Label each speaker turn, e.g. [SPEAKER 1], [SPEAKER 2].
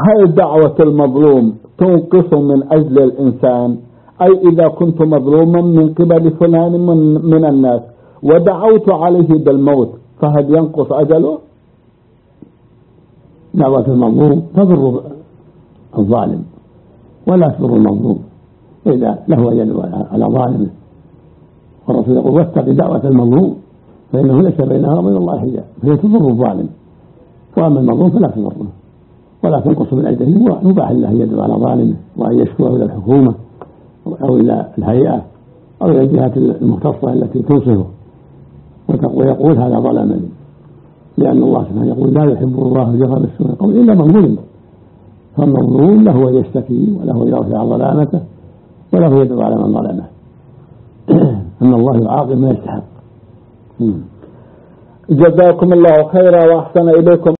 [SPEAKER 1] هل دعوة المظلوم تنقص من أجل الإنسان؟ أي إذا كنت مظلوما من قبل فلان من الناس ودعوت عليه بالموت فهل ينقص أجله؟
[SPEAKER 2] دعوة المظلوم تضر الظالم ولا تضر المظلوم إذا له يد على ظالمه، والرسول يقول واتق دعوة المظلوم فإنه ليس بينها وبين الله حجاب، فهي تضر الظالم، وأما المظلوم فلا تضره ولا تنقص من أجله. مباح له أن يدعو على ظالمه وأن يشكوه إلى الحكومة أو إلى الهيئة أو إلى الجهات المختصة التي تنصفه ويقول هذا ظلمني، لأن الله سبحانه يقول لا يحب الله الجهر بالسوء قول إلا من ظلم، فالمظلوم له أن يشتكي وله أن يرفع ظلامته وله يدعو على من ظلمه. أن الله يعاقب من يستحق.
[SPEAKER 1] جزاكم الله خيرا وأحسن إليكم.